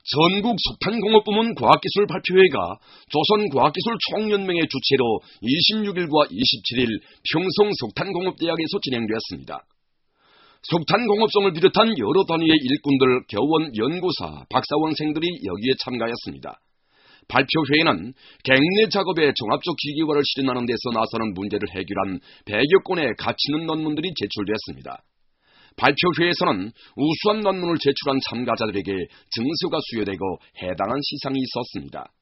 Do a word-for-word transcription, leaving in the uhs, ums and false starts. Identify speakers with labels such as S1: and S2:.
S1: 전국 석탄공업부문 과학기술 발표회가 조선과학기술총연맹의 주최로 이십육일과 이십칠일 평성 석탄공업대학에서 진행되었습니다. 석탄공업성을 비롯한 여러 단위의 일꾼들, 교원, 연구사, 박사원생들이 여기에 참가했습니다. 발표회에는 갱내 작업에 종합적 기계화를 실현하는 데서 나서는 문제를 해결한 백여 건의 가치 있는 논문들이 제출되었습니다. 발표회에서는 우수한 논문을 제출한 참가자들에게 증서가 수여되고 해당한 시상이 있었습니다.